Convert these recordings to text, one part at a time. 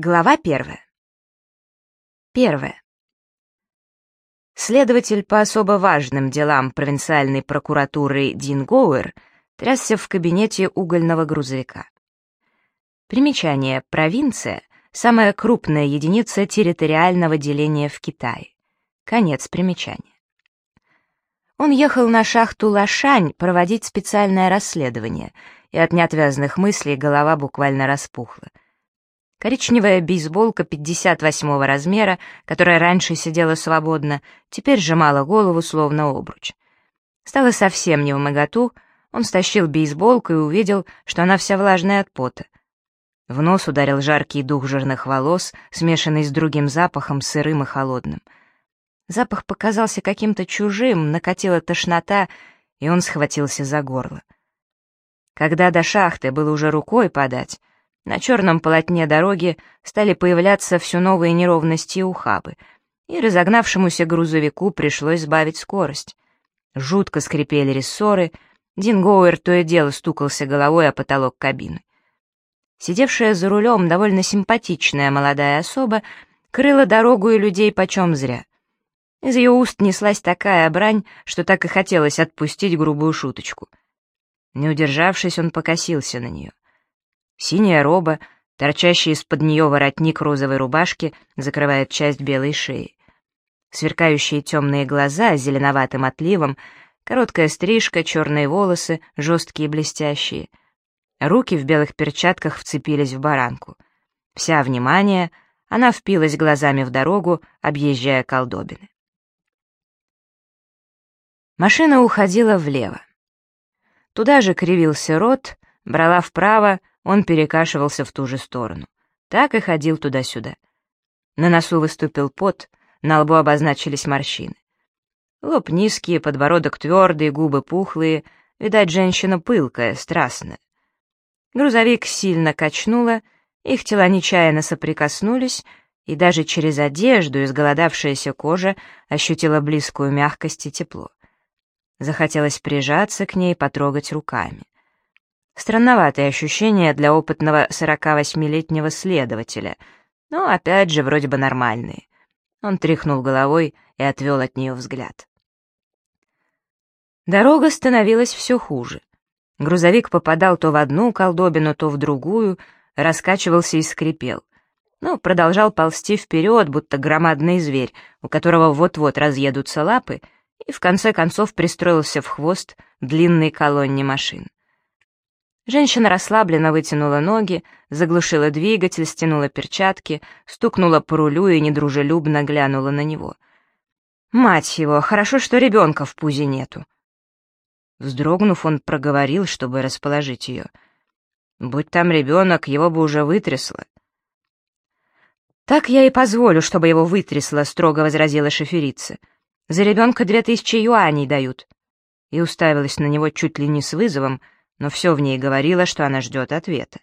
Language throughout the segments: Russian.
Глава первая. Первое. Следователь по особо важным делам провинциальной прокуратуры Дин Гоуэр трясся в кабинете угольного грузовика. Примечание: провинция — самая крупная единица территориального деления в Китае. Конец примечания. Он ехал на шахту Лашань проводить специальное расследование, и от неотвязных мыслей голова буквально распухла. Коричневая бейсболка 58-го размера, которая раньше сидела свободно, теперь сжимала голову, словно обруч. Стало совсем невмоготу, он стащил бейсболку и увидел, что она вся влажная от пота. В нос ударил жаркий дух жирных волос, смешанный с другим запахом, сырым и холодным. Запах показался каким-то чужим, накатила тошнота, и он схватился за горло. Когда до шахты было уже рукой подать, на черном полотне дороги стали появляться все новые неровности и ухабы, и разогнавшемуся грузовику пришлось сбавить скорость. Жутко скрипели рессоры, Дин Гоуэр то и дело стукался головой о потолок кабины. Сидевшая за рулем довольно симпатичная молодая особа крыла дорогу и людей почем зря. Из ее уст неслась такая брань, что так и хотелось отпустить грубую шуточку. Не удержавшись, он покосился на нее. Синяя роба, торчащий из-под нее воротник розовой рубашки, закрывает часть белой шеи. Сверкающие темные глаза с зеленоватым отливом, короткая стрижка, черные волосы, жесткие и блестящие. Руки в белых перчатках вцепились в баранку. Вся внимание, она впилась глазами в дорогу, объезжая колдобины. Машина уходила влево. Туда же кривился рот, брала вправо, он перекашивался в ту же сторону. Так и ходил туда-сюда. На носу выступил пот, на лбу обозначились морщины. Лоб низкий, подбородок твердый, губы пухлые, видать, женщина пылкая, страстная. Грузовик сильно качнуло, их тела нечаянно соприкоснулись, и даже через одежду изголодавшаяся кожа ощутила близкую мягкость и тепло. Захотелось прижаться к ней, потрогать руками. Странноватые ощущения для опытного 48-летнего следователя, но опять же вроде бы нормальные. Он тряхнул головой и отвел от нее взгляд. Дорога становилась все хуже. Грузовик попадал то в одну колдобину, то в другую, раскачивался и скрипел, но продолжал ползти вперед, будто громадный зверь, у которого вот-вот разъедутся лапы, и в конце концов пристроился в хвост длинной колонне машин. Женщина расслабленно вытянула ноги, заглушила двигатель, стянула перчатки, стукнула по рулю и недружелюбно глянула на него. «Мать его, хорошо, что ребенка в пузе нету». Вздрогнув, он проговорил, чтобы расположить ее. «Будь там ребенок, его бы уже вытрясло». «Так я и позволю, чтобы его вытрясло», — строго возразила шоферица. «За ребенка 2000 юаней дают». И уставилась на него чуть ли не с вызовом, но все в ней говорило, что она ждет ответа.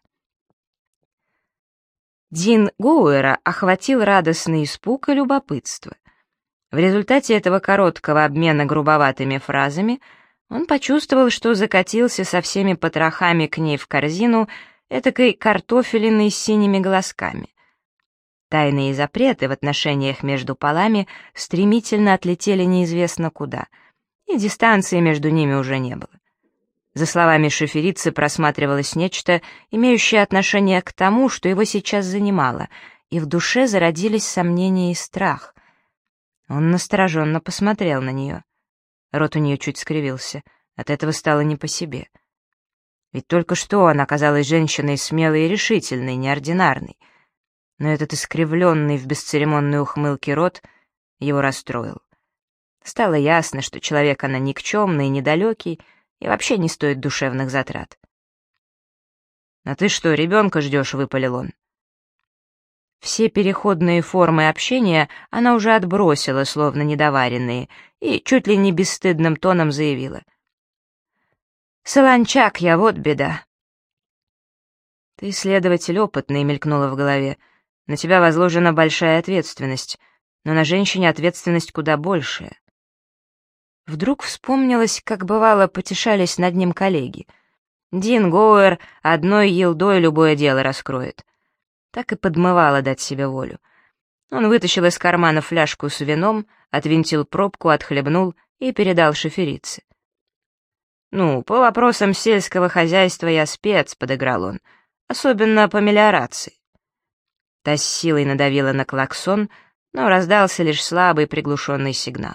Дин Гоуэра охватил радостный испуг и любопытство. В результате этого короткого обмена грубоватыми фразами он почувствовал, что закатился со всеми потрохами к ней в корзину этакой картофелиной с синими глазками. Тайные запреты в отношениях между полами стремительно отлетели неизвестно куда, и дистанции между ними уже не было. За словами шоферицы просматривалось нечто, имеющее отношение к тому, что его сейчас занимало, и в душе зародились сомнения и страх. Он настороженно посмотрел на нее. Рот у нее чуть скривился, от этого стало не по себе. Ведь только что она казалась женщиной смелой и решительной, неординарной. Но этот искривленный в бесцеремонной ухмылке рот его расстроил. Стало ясно, что человек она никчемный и недалекий, и вообще не стоит душевных затрат. «А ты что, ребенка ждешь?» — выпалил он. Все переходные формы общения она уже отбросила, словно недоваренные, и чуть ли не бесстыдным тоном заявила. «Солончак я, вот беда». «Ты следователь опытный», — мелькнуло в голове. «На тебя возложена большая ответственность, но на женщине ответственность куда большая». Вдруг вспомнилось, как бывало потешались над ним коллеги. Дин Гоуэр одной елдой любое дело раскроет. Так и подмывало дать себе волю. Он вытащил из кармана фляжку с вином, отвинтил пробку, отхлебнул и передал шоферице. «Ну, по вопросам сельского хозяйства я спец», — подыграл он, «особенно по мелиорации». Та с силой надавила на клаксон, но раздался лишь слабый приглушенный сигнал.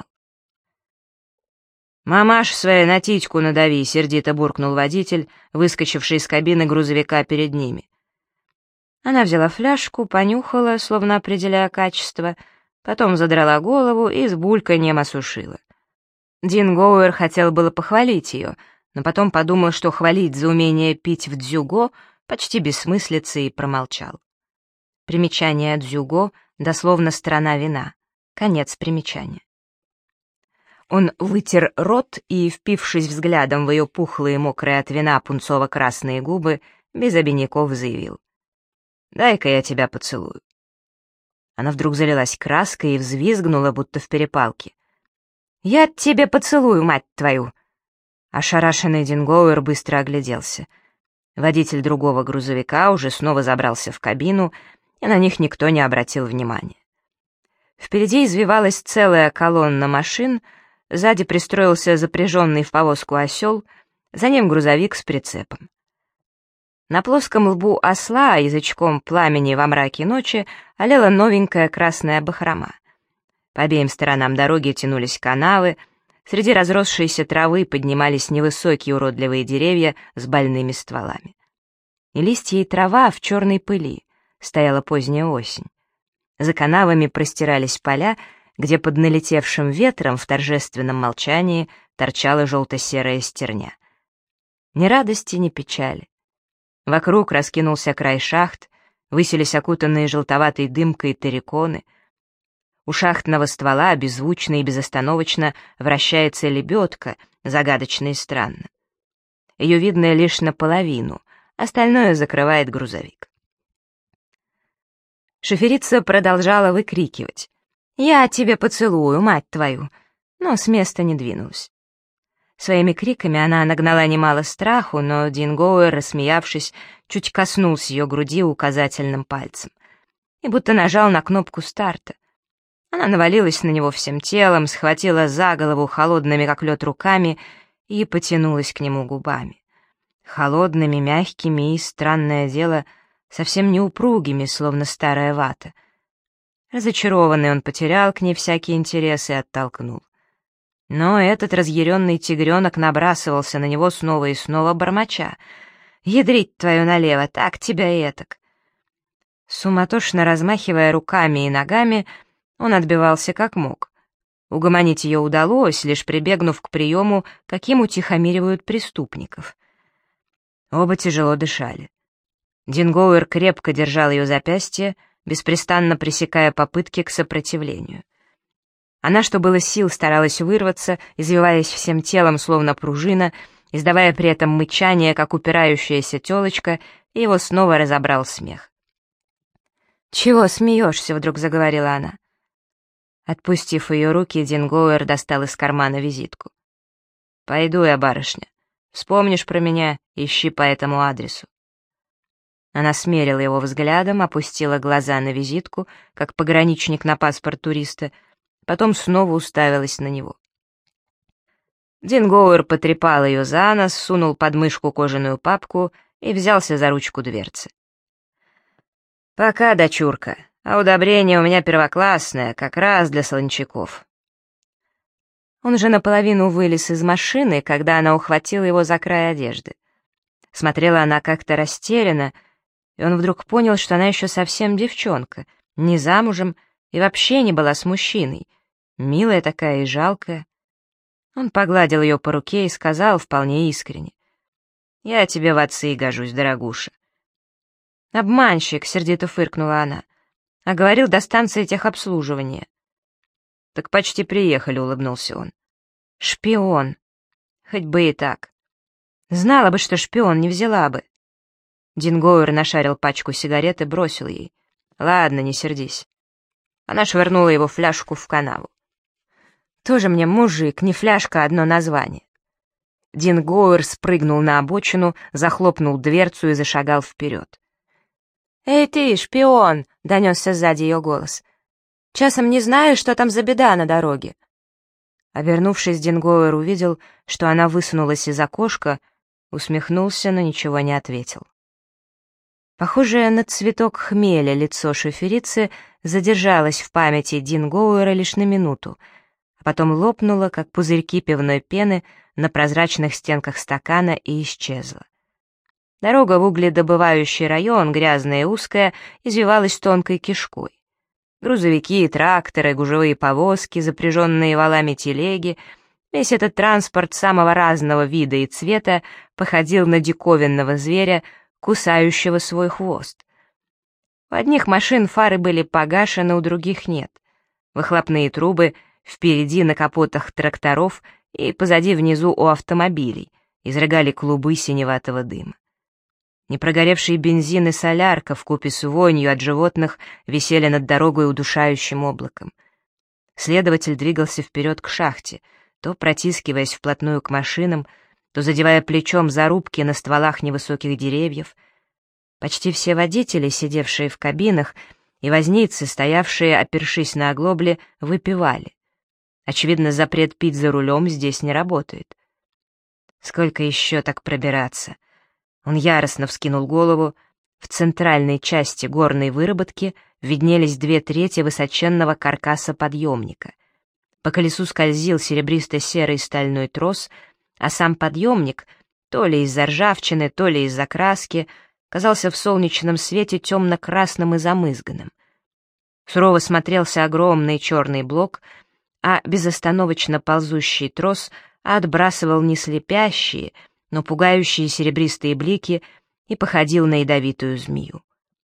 «Мамаш своей на титьку надави», — сердито буркнул водитель, выскочивший из кабины грузовика перед ними. Она взяла фляжку, понюхала, словно определяя качество, потом задрала голову и с бульканьем осушила. Дин Гоуэр хотел было похвалить ее, но потом подумал, что хвалить за умение пить в дзюго почти бессмыслица, и промолчал. Примечание дзюго — дословно «сторона вина». Конец примечания. Он вытер рот и, впившись взглядом в ее пухлые, мокрые от вина пунцово-красные губы, без обиняков заявил: «Дай-ка я тебя поцелую». Она вдруг залилась краской и взвизгнула, будто в перепалке. «Я тебе поцелую, мать твою!» Ошарашенный Дин Гоуэр быстро огляделся. Водитель другого грузовика уже снова забрался в кабину, и на них никто не обратил внимания. Впереди извивалась целая колонна машин, сзади пристроился запряженный в повозку осел, за ним грузовик с прицепом. На плоском лбу осла, язычком пламени во мраке ночи, олела новенькая красная бахрома. По обеим сторонам дороги тянулись канавы, среди разросшейся травы поднимались невысокие уродливые деревья с больными стволами. И листья и трава в черной пыли, стояла поздняя осень. За канавами простирались поля, где под налетевшим ветром в торжественном молчании торчала желто-серая стерня. Ни радости, ни печали. Вокруг раскинулся край шахт, высились окутанные желтоватой дымкой терриконы. У шахтного ствола беззвучно и безостановочно вращается лебедка, загадочно и странно. Ее видно лишь наполовину, остальное закрывает грузовик. Шоферица продолжала выкрикивать: «Я тебе поцелую, мать твою!» но с места не двинулась. Своими криками она нагнала немало страху, но Дин Гоуэр, рассмеявшись, чуть коснулся ее груди указательным пальцем и будто нажал на кнопку старта. Она навалилась на него всем телом, схватила за голову холодными, как лед, руками и потянулась к нему губами. Холодными, мягкими и, странное дело, совсем неупругими, словно старая вата. Разочарованный, он потерял к ней всякий интерес и оттолкнул. Но этот разъяренный тигренок набрасывался на него снова и снова, бормоча: «Ядрить твою налево, так тебя и этак». Суматошно размахивая руками и ногами, он отбивался как мог. Угомонить ее удалось, лишь прибегнув к приему, каким утихомиривают преступников. Оба тяжело дышали. Дин Гоуэр крепко держал ее запястье, беспрестанно пресекая попытки к сопротивлению. Она, что было сил, старалась вырваться, извиваясь всем телом, словно пружина, издавая при этом мычание, как упирающаяся телочка, и его снова разобрал смех. «Чего смеешься?» — вдруг заговорила она. Отпустив ее руки, Дин Гоуэр достал из кармана визитку. «Пойду я, барышня. Вспомнишь про меня, ищи по этому адресу». Она смерила его взглядом, опустила глаза на визитку, как пограничник на паспорт туриста, потом снова уставилась на него. Дин Гоуэр потрепал ее за нос, сунул под мышку кожаную папку и взялся за ручку дверцы. «Пока, дочурка, а удобрение у меня первоклассное, как раз для солончаков». Он же наполовину вылез из машины, когда она ухватила его за край одежды. Смотрела она как-то растерянно, и он вдруг понял, что она еще совсем девчонка, не замужем и вообще не была с мужчиной, милая такая и жалкая. Он погладил ее по руке и сказал вполне искренне: «Я тебе в отцы гожусь, дорогуша». «Обманщик», — сердито фыркнула она, — «а говорил, до станции техобслуживания». «Так почти приехали», — улыбнулся он. «Шпион. Хоть бы и так. Знала бы, что шпион, не взяла бы». Дин Гоуэр нашарил пачку сигарет и бросил ей. «Ладно, не сердись». Она швырнула его фляжку в канаву. «Тоже мне мужик, не фляжка, а одно название». Дин Гоуэр спрыгнул на обочину, захлопнул дверцу и зашагал вперед. «Эй ты, шпион!» — донесся сзади ее голос. «Часом не знаешь, что там за беда на дороге?» Обернувшись, Дингоуэр увидел, что она высунулась из окошка, усмехнулся, но ничего не ответил. Похожее на цветок хмеля лицо шоферицы задержалось в памяти Дингоуэра лишь на минуту, а потом лопнуло, как пузырьки пивной пены на прозрачных стенках стакана, и исчезло. Дорога в угледобывающий район, грязная и узкая, извивалась тонкой кишкой. Грузовики, тракторы, гужевые повозки, запряженные валами телеги — весь этот транспорт самого разного вида и цвета походил на диковинного зверя, кусающего свой хвост. У одних машин фары были погашены, у других нет. Выхлопные трубы впереди на капотах тракторов и позади внизу у автомобилей изрыгали клубы синеватого дыма. Непрогоревший бензин и солярка вкупе с вонью от животных висели над дорогой удушающим облаком. Следователь двигался вперед к шахте, то протискиваясь вплотную к машинам, то задевая плечом зарубки на стволах невысоких деревьев. Почти все водители, сидевшие в кабинах, и возницы, стоявшие, опершись на оглобли, выпивали. Очевидно, запрет пить за рулем здесь не работает. Сколько еще так пробираться? Он яростно вскинул голову. В центральной части горной выработки виднелись 2/3 высоченного каркаса подъемника. По колесу скользил серебристо-серый стальной трос, а сам подъемник, то ли из-за ржавчины, то ли из-за краски, казался в солнечном свете темно-красным и замызганным. Сурово смотрелся огромный черный блок, а безостановочно ползущий трос отбрасывал не слепящие, но пугающие серебристые блики и походил на ядовитую змею.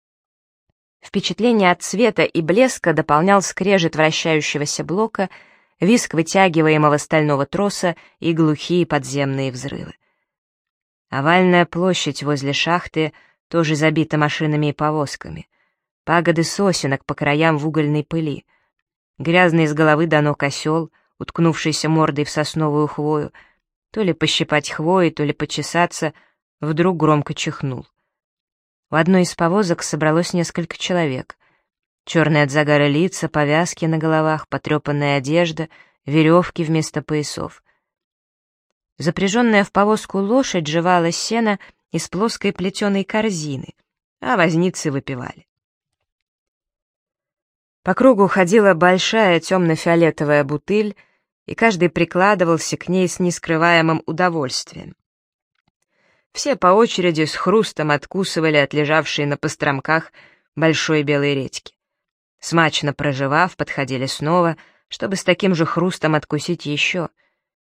Впечатление от цвета и блеска дополнял скрежет вращающегося блока, визг вытягиваемого стального троса и глухие подземные взрывы. Овальная площадь возле шахты тоже забита машинами и повозками. Пагоды сосенок по краям в угольной пыли. Грязный с головы до ног осел, уткнувшийся мордой в сосновую хвою, то ли пощипать хвои, то ли почесаться, вдруг громко чихнул. В одной из повозок собралось несколько человек. Черные от загара лица, повязки на головах, потрепанная одежда, веревки вместо поясов. Запряженная в повозку лошадь жевала сено из плоской плетеной корзины, а возницы выпивали. По кругу ходила большая темно-фиолетовая бутыль, и каждый прикладывался к ней с нескрываемым удовольствием. Все по очереди с хрустом откусывали от лежавшей на постромках большой белой редьки. Смачно прожевав, подходили снова, чтобы с таким же хрустом откусить еще.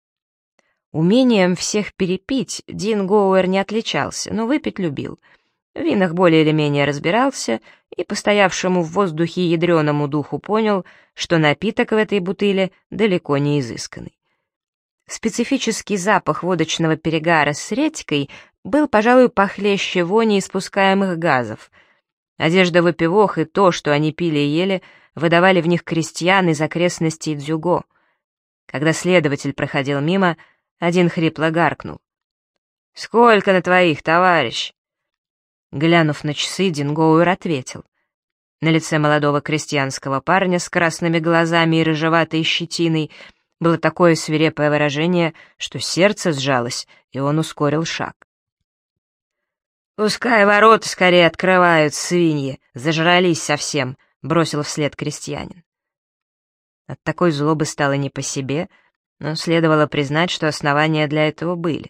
Умением всех перепить Дингоуэр не отличался, но выпить любил. В винах более или менее разбирался и по стоявшему в воздухе ядреному духу понял, что напиток в этой бутыле далеко не изысканный. Специфический запах водочного перегара с редькой был, пожалуй, похлеще вони испускаемых газов. Одежда выпивох и то, что они пили и ели, выдавали в них крестьян из окрестностей Дзюго. Когда следователь проходил мимо, один хрипло гаркнул: «Сколько на твоих, товарищ?» Глянув на часы, Дингоуэр ответил. На лице молодого крестьянского парня с красными глазами и рыжеватой щетиной было такое свирепое выражение, что сердце сжалось, и он ускорил шаг. «Пускай ворота скорее открывают, свиньи, зажрались совсем», — бросил вслед крестьянин. От такой злобы стало не по себе, но следовало признать, что основания для этого были.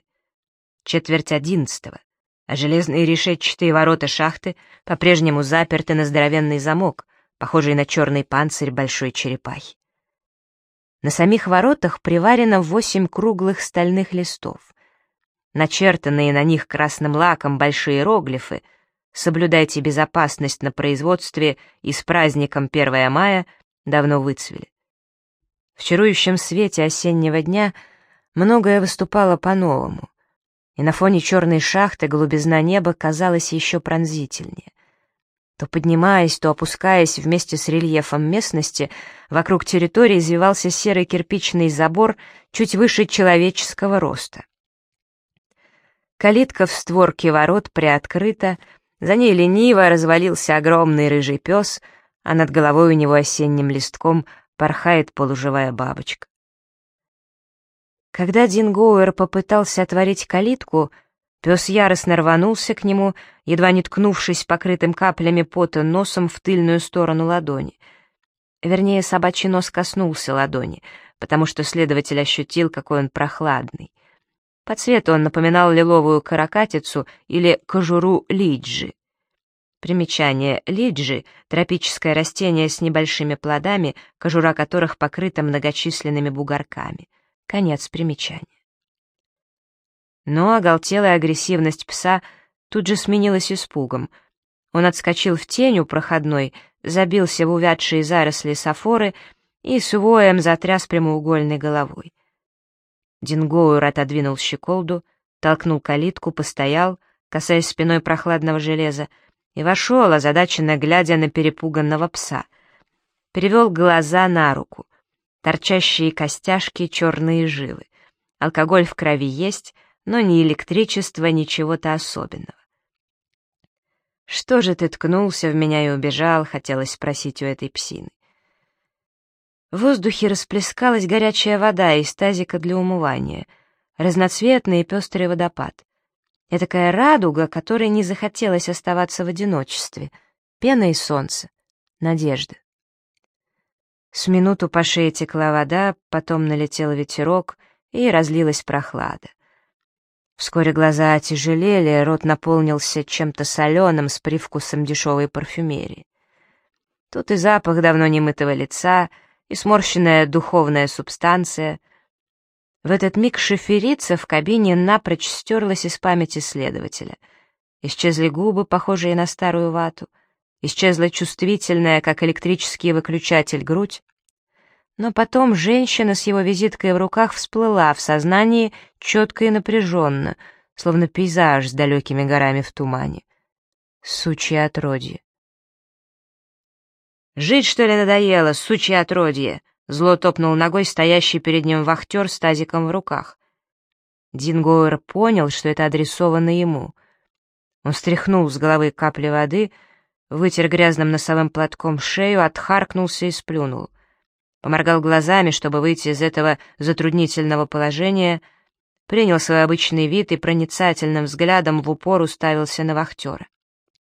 10:45, а железные решетчатые ворота шахты по-прежнему заперты на здоровенный замок, похожий на черный панцирь большой черепахи. На самих воротах приварено 8 круглых стальных листов. Начертанные на них красным лаком большие иероглифы «Соблюдайте безопасность на производстве и с праздником 1 мая» давно выцвели. В чарующем свете осеннего дня многое выступало по-новому, и на фоне черной шахты голубизна неба казалась еще пронзительнее. То поднимаясь, то опускаясь вместе с рельефом местности, вокруг территории извивался серый кирпичный забор чуть выше человеческого роста. Калитка в створке ворот приоткрыта, За ней лениво развалился огромный рыжий пес, а над головой у него осенним листком порхает полуживая бабочка. Когда Дингоуэр попытался отворить калитку, пес яростно рванулся к нему, едва не ткнувшись покрытым каплями пота носом в тыльную сторону ладони. Вернее, собачий нос коснулся ладони, потому что следователь ощутил, какой он прохладный. По цвету он напоминал лиловую каракатицу или кожуру лиджи. Примечание: лиджи — тропическое растение с небольшими плодами, кожура которых покрыта многочисленными бугорками. Конец примечания. Но оголтелая агрессивность пса тут же сменилась испугом. Он отскочил в тень у проходной, забился в увядшие заросли сафоры и с воем затряс прямоугольной головой. Дингоуэр отодвинул щеколду, толкнул калитку, постоял, касаясь спиной прохладного железа, и вошел, озадаченно глядя на перепуганного пса. Перевел глаза на руку. Торчащие костяшки, черные жилы. Алкоголь в крови есть, но ни электричества, ни чего-то особенного. «Что же ты ткнулся в меня и убежал?» — хотелось спросить у этой псины. В воздухе расплескалась горячая вода из тазика для умывания, разноцветный и пестрый водопад. Этакая радуга, которой не захотелось оставаться в одиночестве, пена и солнце, надежда. С минуту по шее текла вода, потом налетел ветерок, и разлилась прохлада. Вскоре глаза отяжелели, рот наполнился чем-то соленым с привкусом дешевой парфюмерии. Тут и запах давно немытого лица, и сморщенная духовная субстанция. В этот миг шиферица в кабине напрочь стерлась из памяти следователя. Исчезли губы, похожие на старую вату, исчезла чувствительная, как электрический выключатель, грудь. Но потом женщина с его визиткой в руках всплыла в сознании четко и напряженно, словно пейзаж с далекими горами в тумане. Сучье отродье. «Жить, что ли, надоело, сучье отродье?» — зло топнул ногой стоящий перед ним вахтер с тазиком в руках. Дингоуэр понял, что это адресовано ему. Он стряхнул с головы капли воды, вытер грязным носовым платком шею, отхаркнулся и сплюнул. Поморгал глазами, чтобы выйти из этого затруднительного положения, принял свой обычный вид и проницательным взглядом в упор уставился на вахтера.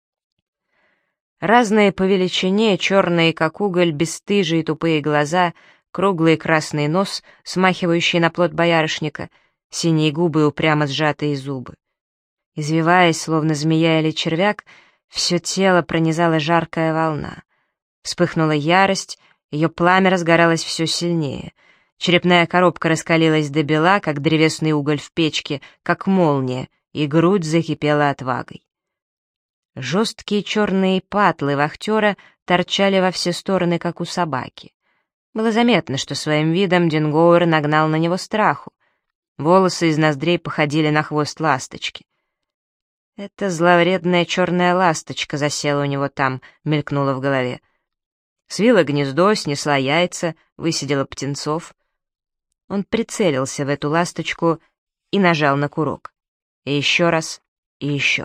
Разные по величине, черные, как уголь, бесстыжие тупые глаза, круглый красный нос, смахивающий на плод боярышника, синие губы и упрямо сжатые зубы. Извиваясь, словно змея или червяк, все тело пронизала жаркая волна. Вспыхнула ярость, ее пламя разгоралось все сильнее. Черепная коробка раскалилась до бела, как древесный уголь в печке, как молния, и грудь закипела отвагой. Жесткие черные патлы вахтера торчали во все стороны, как у собаки. Было заметно, что своим видом Дингоуэр нагнал на него страху. Волосы из ноздрей походили на хвост ласточки. «Эта зловредная черная ласточка засела у него там», — мелькнула в голове. Свила гнездо, снесла яйца, высидела птенцов. Он прицелился в эту ласточку и нажал на курок. И еще раз, и еще.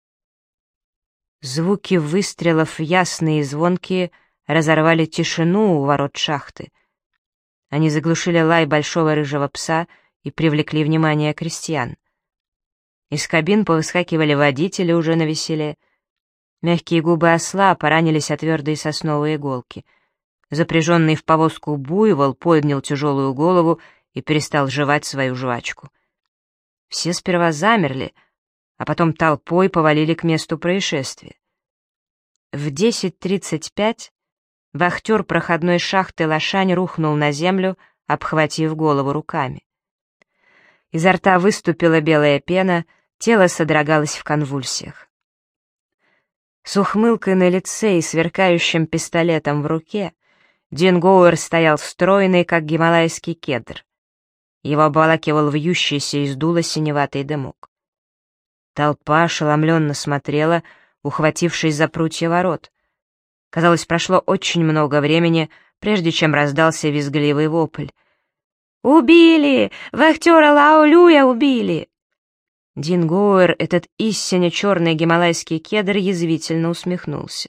Звуки выстрелов, ясные и звонкие, разорвали тишину у ворот шахты. Они заглушили лай большого рыжего пса и привлекли внимание крестьян. Из кабин повыскакивали водители уже навеселе. Мягкие губы осла поранились о твердые сосновые иголки. Запряженный в повозку буйвол поднял тяжелую голову и перестал жевать свою жвачку. Все сперва замерли, а потом толпой повалили к месту происшествия. В 10:35 вахтер проходной шахты Лошань рухнул на землю, обхватив голову руками. Изо рта выступила белая пена, тело содрогалось в конвульсиях. С ухмылкой на лице и сверкающим пистолетом в руке Дингоуэр стоял стройный, как гималайский кедр. Его обволакивал вьющийся из дула синеватый дымок. Толпа ошеломленно смотрела, ухватившись за прутья ворот. Казалось, прошло очень много времени, прежде чем раздался визгливый вопль. «Убили! Вахтера Лаолюя убили!» Дингоуэр, этот истинно черный гималайский кедр, язвительно усмехнулся.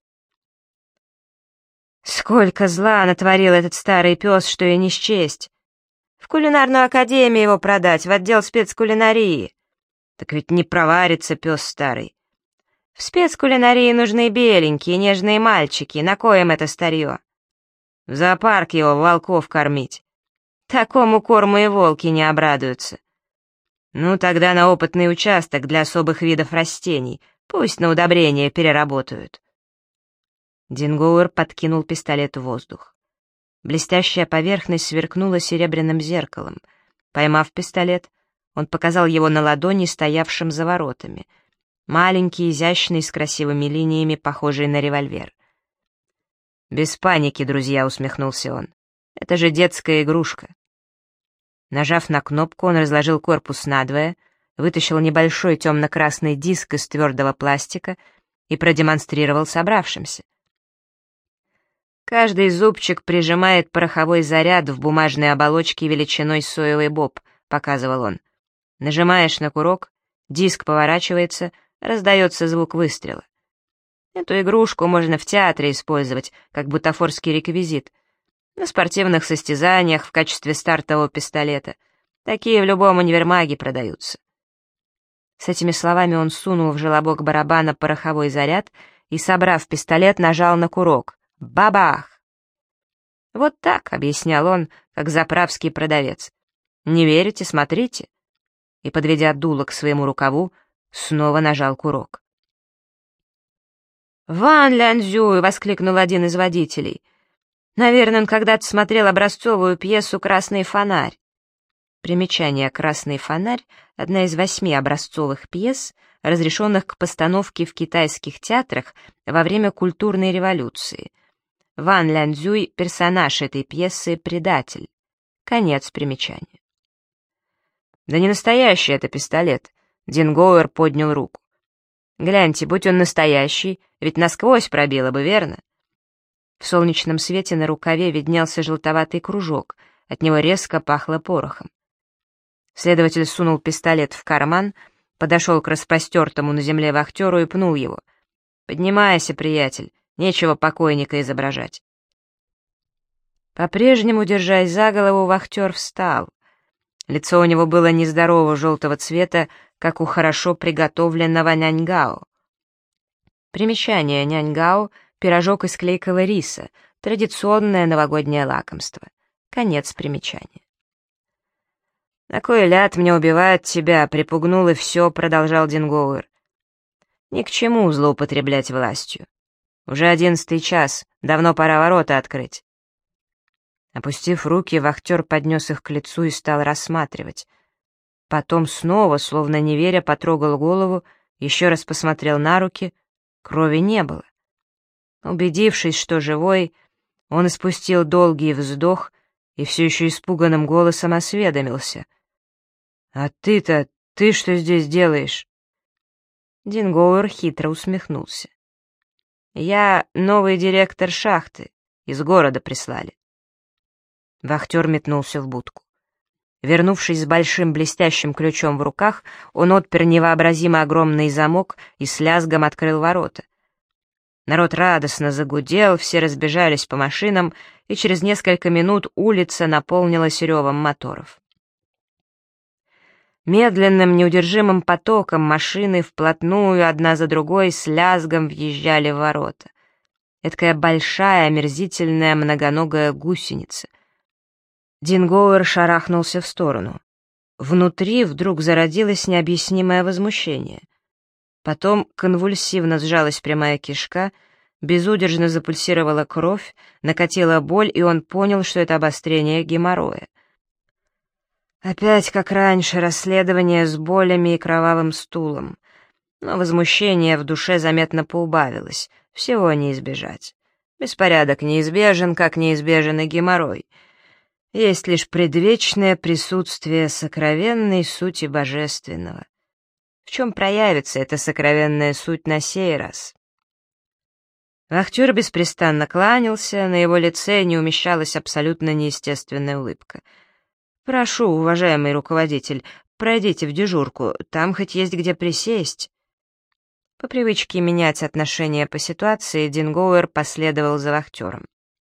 Сколько зла натворил этот старый пес, что и не счесть. В кулинарную академию его продать, в отдел спецкулинарии. Так ведь не проварится пес старый. В спецкулинарии нужны беленькие, нежные мальчики, на коем это старье? В зоопарк его волков кормить. Такому корму и волки не обрадуются. Ну, тогда на опытный участок для особых видов растений, пусть на удобрение переработают. Дингоуэр подкинул пистолет в воздух. Блестящая поверхность сверкнула серебряным зеркалом. Поймав пистолет, он показал его на ладони, стоявшим за воротами. Маленький, изящный, с красивыми линиями, похожий на револьвер. «Без паники, друзья», — усмехнулся он. «Это же детская игрушка». Нажав на кнопку, он разложил корпус надвое, вытащил небольшой темно-красный диск из твердого пластика и продемонстрировал собравшимся. «Каждый зубчик прижимает пороховой заряд в бумажной оболочке величиной соевый боб», — показывал он. «Нажимаешь на курок, диск поворачивается, раздается звук выстрела. Эту игрушку можно в театре использовать, как бутафорский реквизит, на спортивных состязаниях в качестве стартового пистолета. Такие в любом универмаге продаются». С этими словами он сунул в желобок барабана пороховой заряд и, собрав пистолет, нажал на курок. Бабах! «Вот так», — объяснял он, как заправский продавец. «Не верите, смотрите». И, подведя дуло к своему рукаву, снова нажал курок. «Ван Лянзюй!» — воскликнул один из водителей. Наверное, он когда-то смотрел образцовую пьесу «Красный фонарь». Примечание: «Красный фонарь» — одна из 8 образцовых пьес, разрешенных к постановке в китайских театрах во время культурной революции. Ван Лянзюй — персонаж этой пьесы, предатель. Конец примечания. «Да не настоящий это пистолет», — Дингоуэр поднял руку. «Гляньте, будь он настоящий, ведь насквозь пробило бы, верно?» В солнечном свете на рукаве виднелся желтоватый кружок, от него резко пахло порохом. Следователь сунул пистолет в карман, подошел к распростертому на земле вахтеру и пнул его. «Поднимайся, приятель, нечего покойника изображать». По-прежнему, держась за голову, вахтер встал. Лицо у него было нездорового желтого цвета, как у хорошо приготовленного няньгао. Примечание: няньгао — пирожок из клейкого риса, традиционное новогоднее лакомство. Конец примечания. «На кой ляд мне убивают тебя?» — припугнул и все, — продолжал Дингоуэр. «Ни к чему злоупотреблять властью. Уже 11 час, давно пора ворота открыть». Опустив руки, вахтер поднес их к лицу и стал рассматривать. Потом снова, словно не веря, потрогал голову, еще раз посмотрел на руки. Крови не было. Убедившись, что живой, он испустил долгий вздох и все еще испуганным голосом осведомился. «А ты что здесь делаешь?» Дингоуэр хитро усмехнулся. «Я новый директор шахты, из города прислали». Вахтер метнулся в будку. Вернувшись с большим блестящим ключом в руках, он отпер невообразимо огромный замок и с лязгом открыл ворота. Народ радостно загудел, все разбежались по машинам, и через несколько минут улица наполнилась ревом моторов. Медленным, неудержимым потоком машины вплотную одна за другой с лязгом въезжали в ворота. Эдакая большая, омерзительная, многоногая гусеница. Дингоуэр шарахнулся в сторону. Внутри вдруг зародилось необъяснимое возмущение. Потом конвульсивно сжалась прямая кишка, безудержно запульсировала кровь, накатила боль, и он понял, что это обострение геморроя. Опять, как раньше, расследование с болями и кровавым стулом. Но возмущение в душе заметно поубавилось, всего не избежать. Беспорядок неизбежен, как неизбежен и геморрой. Есть лишь предвечное присутствие сокровенной сути божественного. В чем проявится эта сокровенная суть на сей раз? Вахтер беспрестанно кланялся, на его лице не умещалась абсолютно неестественная улыбка. «Прошу, уважаемый руководитель, пройдите в дежурку, там хоть есть где присесть». По привычке менять отношение по ситуации, Дингоуэр последовал за вахтером.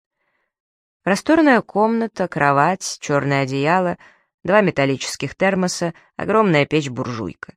Просторная комната, кровать, черное одеяло, 2 металлических термоса, огромная печь-буржуйка.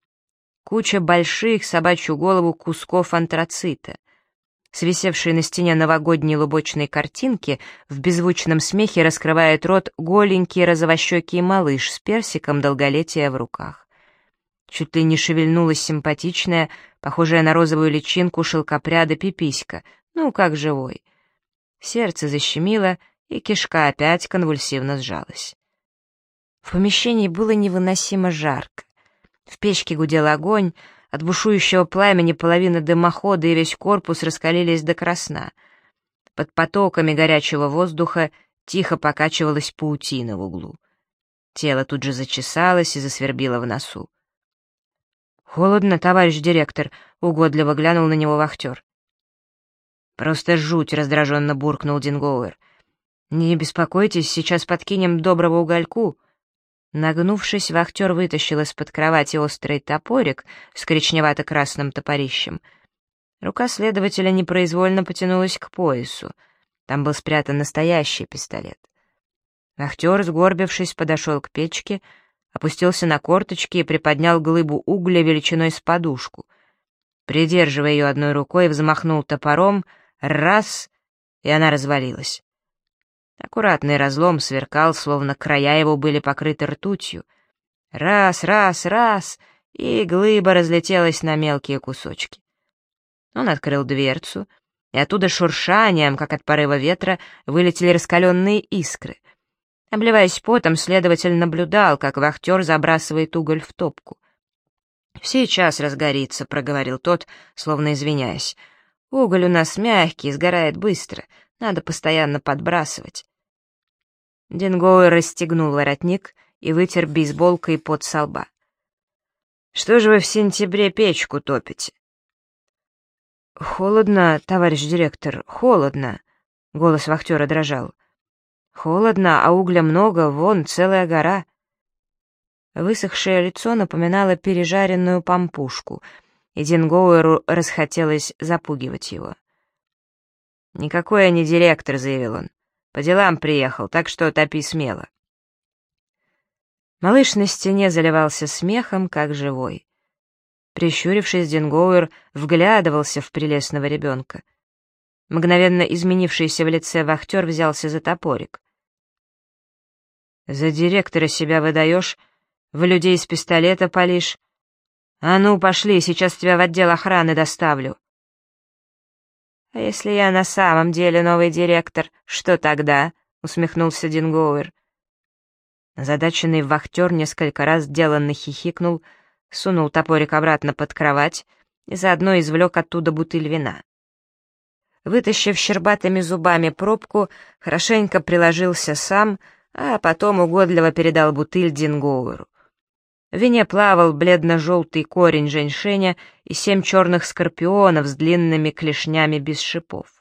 Куча больших, собачью голову, кусков антрацита. Свисевшие на стене новогодние лубочные картинки в беззвучном смехе раскрывает рот голенький розовощекий малыш с персиком долголетия в руках. Чуть ли не шевельнулась симпатичная, похожая на розовую личинку шелкопряда пиписька, ну, как живой. Сердце защемило, и кишка опять конвульсивно сжалась. В помещении было невыносимо жарко. В печке гудел огонь, от бушующего пламени половина дымохода и весь корпус раскалились до красна. Под потоками горячего воздуха тихо покачивалась паутина в углу. Тело тут же зачесалось и засвербило в носу. «Холодно, товарищ директор», — угодливо глянул на него вахтер. «Просто жуть», — раздраженно буркнул Дингоуэр. «Не беспокойтесь, сейчас подкинем доброго угольку». Нагнувшись, вахтер вытащил из-под кровати острый топорик с коричневато-красным топорищем. Рука следователя непроизвольно потянулась к поясу. Там был спрятан настоящий пистолет. Вахтер, сгорбившись, подошел к печке, опустился на корточки и приподнял глыбу угля величиной с подушку. Придерживая ее одной рукой, взмахнул топором, раз, и она развалилась. Аккуратный разлом сверкал, словно края его были покрыты ртутью. Раз, раз, раз, и глыба разлетелась на мелкие кусочки. Он открыл дверцу, и оттуда шуршанием, как от порыва ветра, вылетели раскаленные искры. Обливаясь потом, следователь наблюдал, как вахтер забрасывает уголь в топку. «Сейчас разгорится», — проговорил тот, словно извиняясь. «Уголь у нас мягкий, сгорает быстро, надо постоянно подбрасывать». Дингоуэр расстегнул воротник и вытер бейсболкой пот со лба. «Что же вы в сентябре печку топите?» «Холодно, товарищ директор, холодно», — голос вахтера дрожал. «Холодно, а угля много, вон целая гора». Высохшее лицо напоминало пережаренную пампушку, и Дингоуэру расхотелось запугивать его. «Никакой я не директор», — заявил он. «По делам приехал, так что топи смело». Малыш на стене заливался смехом, как живой. Прищурившись, Дингоуэр вглядывался в прелестного ребенка. Мгновенно изменившийся в лице вахтер взялся за топорик. «За директора себя выдаешь? В людей из пистолета палишь? А ну, пошли, сейчас тебя в отдел охраны доставлю». «А если я на самом деле новый директор, что тогда?» — усмехнулся Дингоуэр. Озадаченный вахтер несколько раз деланно хихикнул, сунул топорик обратно под кровать и заодно извлек оттуда бутыль вина. Вытащив щербатыми зубами пробку, хорошенько приложился сам, а потом угодливо передал бутыль Дингоуэру. В вине плавал бледно-желтый корень женьшеня и 7 черных скорпионов с длинными клешнями без шипов.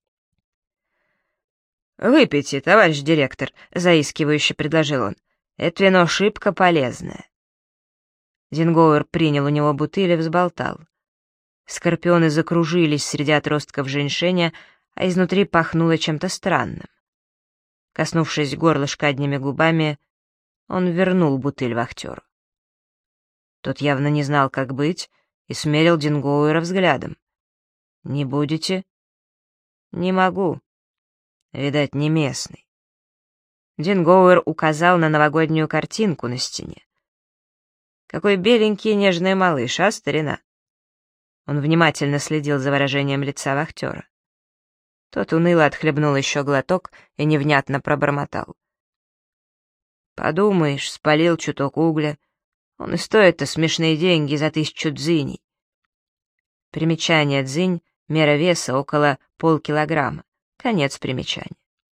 «Выпейте, товарищ директор», — заискивающе предложил он. «Это вино шибко полезное». Дингоуэр принял у него бутыль и взболтал. Скорпионы закружились среди отростков женьшеня, а изнутри пахнуло чем-то странным. Коснувшись горлышка одними губами, он вернул бутыль вахтеру. Тот явно не знал, как быть, и смерил Дингоуэра взглядом. «Не будете?» «Не могу. Видать, не местный». Дингоуэр указал на новогоднюю картинку на стене. «Какой беленький нежный малыш, а, старина?» Он внимательно следил за выражением лица вахтера. Тот уныло отхлебнул еще глоток и невнятно пробормотал. «Подумаешь, спалил чуток угля. Он и стоит-то смешные деньги за 1000 дзыней». Примечание дзынь, мера веса около полкилограмма. Конец примечания.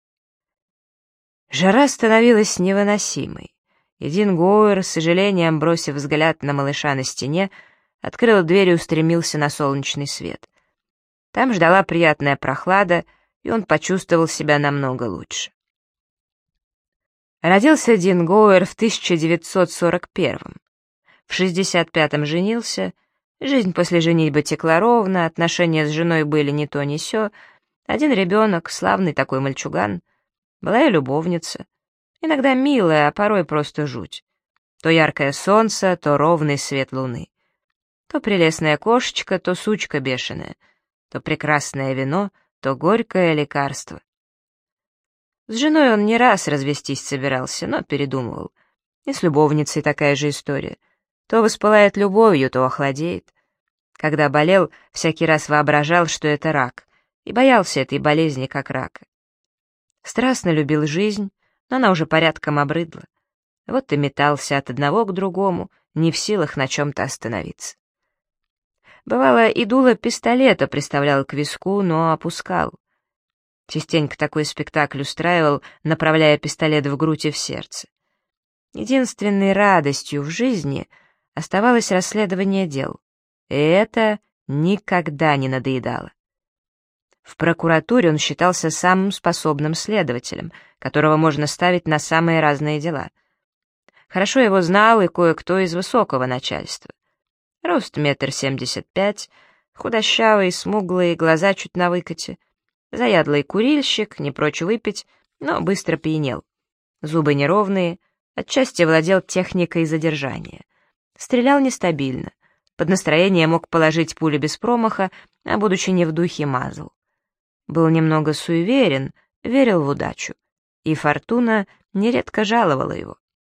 Жара становилась невыносимой, и Дингоуэр, с сожалением бросив взгляд на малыша на стене, открыл дверь и устремился на солнечный свет. Там ждала приятная прохлада, и он почувствовал себя намного лучше. Родился Дингоуэр в 1941-м. В 65-м женился. Жизнь после женитьбы текла ровно, отношения с женой были ни то ни сё. Один ребенок, славный такой мальчуган. Была и любовница. Иногда милая, а порой просто жуть. То яркое солнце, то ровный свет луны. То прелестная кошечка, то сучка бешеная. То прекрасное вино, то горькое лекарство. С женой он не раз развестись собирался, но передумывал. И с любовницей такая же история. То воспылает любовью, то охладеет. Когда болел, всякий раз воображал, что это рак, и боялся этой болезни как рака. Страстно любил жизнь, но она уже порядком обрыдла. Вот и метался от одного к другому, не в силах на чем-то остановиться. Бывало, и дуло пистолета приставлял к виску, но опускал. Частенько такой спектакль устраивал, направляя пистолет в грудь и в сердце. Единственной радостью в жизни оставалось расследование дел, и это никогда не надоедало. В прокуратуре он считался самым способным следователем, которого можно ставить на самые разные дела. Хорошо его знал и кое-кто из высокого начальства. Рост 1,75 м, худощавый, смуглый, глаза чуть на выкате. Заядлый курильщик, не прочь выпить, но быстро пьянел. Зубы неровные, отчасти владел техникой задержания. Стрелял нестабильно. Под настроение мог положить пулю без промаха, а будучи не в духе, мазал. Был немного суеверен, верил в удачу. И фортуна нередко жаловала его.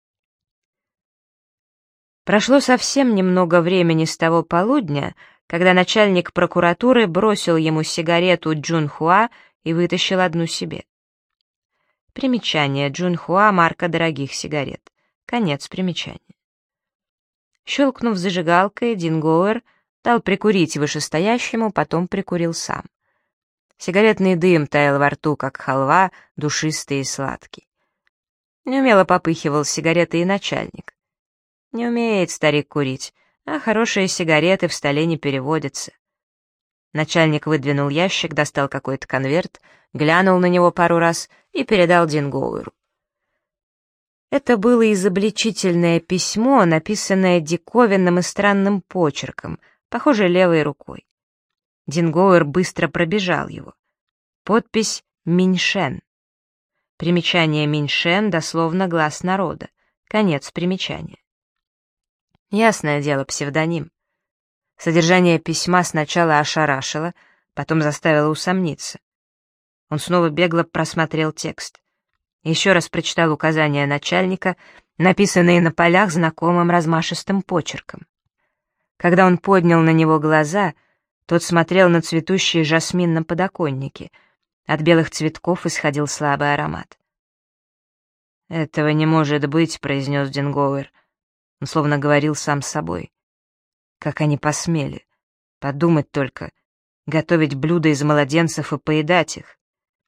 Прошло совсем немного времени с того полудня, когда начальник прокуратуры бросил ему сигарету Джунхуа и вытащил одну себе. Примечание: Джунхуа — марка дорогих сигарет. Конец примечания. Щелкнув зажигалкой, Дингоуэр дал прикурить вышестоящему, потом прикурил сам. Сигаретный дым таял во рту, как халва, душистый и сладкий. Неумело попыхивал сигаретой и начальник. Не умеет старик курить, а хорошие сигареты в столе не переводятся. Начальник выдвинул ящик, достал какой-то конверт, глянул на него пару раз и передал Дингоуэру. Это было изобличительное письмо, написанное диковинным и странным почерком, похоже, левой рукой. Дингоуэр быстро пробежал его. Подпись «Миньшен». Примечание: Миньшен, дословно «глаз народа». Конец примечания. Ясное дело, псевдоним. Содержание письма сначала ошарашило, потом заставило усомниться. Он снова бегло просмотрел текст. Еще раз прочитал указания начальника, написанные на полях знакомым размашистым почерком. Когда он поднял на него глаза, тот смотрел на цветущий жасмин на подоконнике. От белых цветков исходил слабый аромат. «Этого не может быть», — произнес Дингоуэр. Он словно говорил сам с собой. Как они посмели. Подумать только. Готовить блюда из младенцев и поедать их.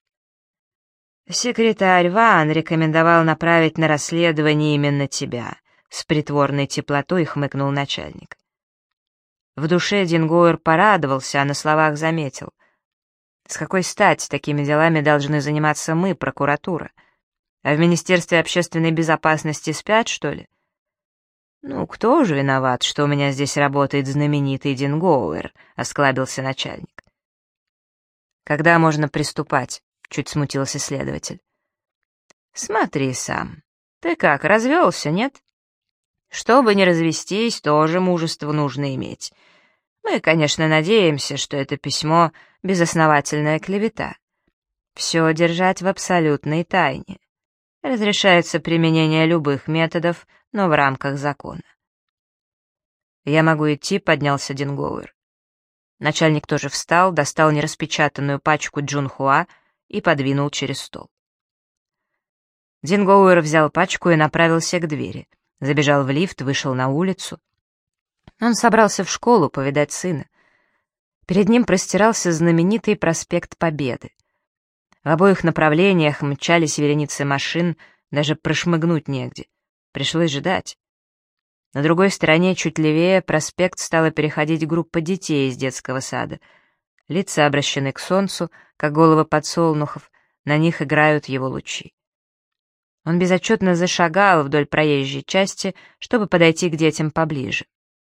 Секретарь Ван рекомендовал направить на расследование именно тебя. С притворной теплотой хмыкнул начальник. В душе Дингоуэр порадовался, а на словах заметил. С какой стати такими делами должны заниматься мы, прокуратура? А в Министерстве общественной безопасности спят, что ли? «Ну, кто же виноват, что у меня здесь работает знаменитый Дингоуэр?» — осклабился начальник. «Когда можно приступать?» — чуть смутился следователь. «Смотри сам. Ты как, развелся, нет? Чтобы не развестись, тоже мужество нужно иметь. Мы, конечно, надеемся, что это письмо — безосновательная клевета. Все держать в абсолютной тайне. Разрешается применение любых методов, но в рамках закона». «Я могу идти», — поднялся Дингоуэр. Начальник тоже встал, достал нераспечатанную пачку Джунхуа и подвинул через стол. Дингоуэр взял пачку и направился к двери. Забежал в лифт, вышел на улицу. Он собрался в школу повидать сына. Перед ним простирался знаменитый проспект Победы. В обоих направлениях мчались вереницы машин, даже прошмыгнуть негде. Пришлось ждать. На другой стороне, чуть левее, проспект стала переходить группа детей из детского сада. Лица обращены к солнцу, как головы подсолнухов, на них играют его лучи. Он безотчетно зашагал вдоль проезжей части, чтобы подойти к детям поближе.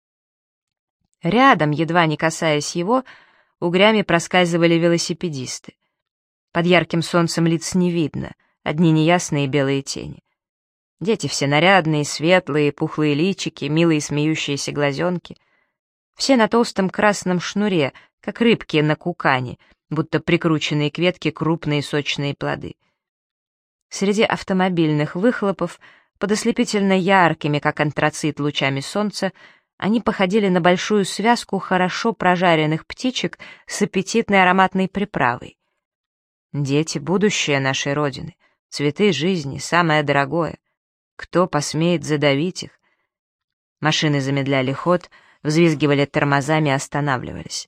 Рядом, едва не касаясь его, угрями проскальзывали велосипедисты. Под ярким солнцем лиц не видно, одни неясные белые тени. Дети все нарядные, светлые, пухлые личики, милые смеющиеся глазенки. Все на толстом красном шнуре, как рыбки на кукане, будто прикрученные к ветке крупные сочные плоды. Среди автомобильных выхлопов, под ослепительно яркими, как антрацит, лучами солнца, они походили на большую связку хорошо прожаренных птичек с аппетитной ароматной приправой. Дети — будущее нашей Родины, цветы жизни, самое дорогое. Кто посмеет задавить их? Машины замедляли ход, взвизгивали тормозами, останавливались.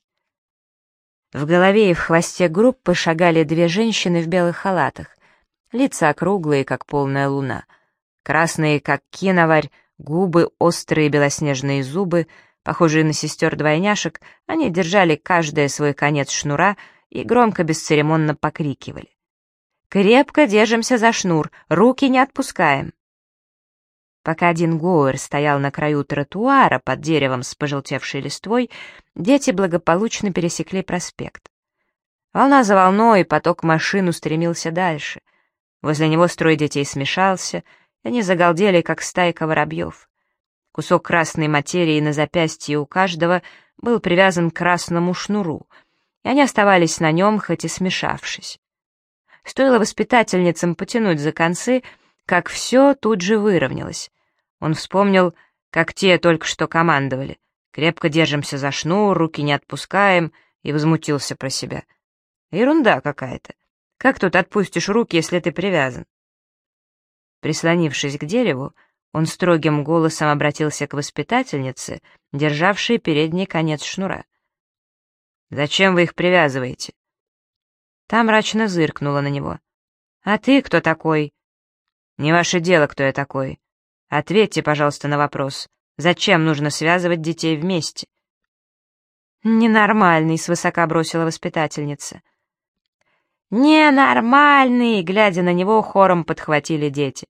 В голове и в хвосте группы шагали две женщины в белых халатах, лица округлые, как полная луна, красные, как киноварь, губы, острые белоснежные зубы, похожие на сестер-двойняшек, они держали каждая свой конец шнура и громко, бесцеремонно покрикивали. «Крепко держимся за шнур, руки не отпускаем!» Пока Дингоуэр стоял на краю тротуара под деревом с пожелтевшей листвой, дети благополучно пересекли проспект. Волна за волной, поток машин устремился дальше. Возле него строй детей смешался, и они загалдели, как стайка воробьев. Кусок красной материи на запястье у каждого был привязан к красному шнуру, и они оставались на нем, хоть и смешавшись. Стоило воспитательницам потянуть за концы, как все тут же выровнялось. Он вспомнил, как те только что командовали. Крепко держимся за шнур, руки не отпускаем, и возмутился про себя. Ерунда какая-то. Как тут отпустишь руки, если ты привязан? Прислонившись к дереву, он строгим голосом обратился к воспитательнице, державшей передний конец шнура. «Зачем вы их привязываете?» Та мрачно зыркнула на него. «А ты кто такой?» «Не ваше дело, кто я такой. Ответьте, пожалуйста, на вопрос. Зачем нужно связывать детей вместе?» «Ненормальный», — свысока бросила воспитательница. «Ненормальный!» — глядя на него, хором подхватили дети.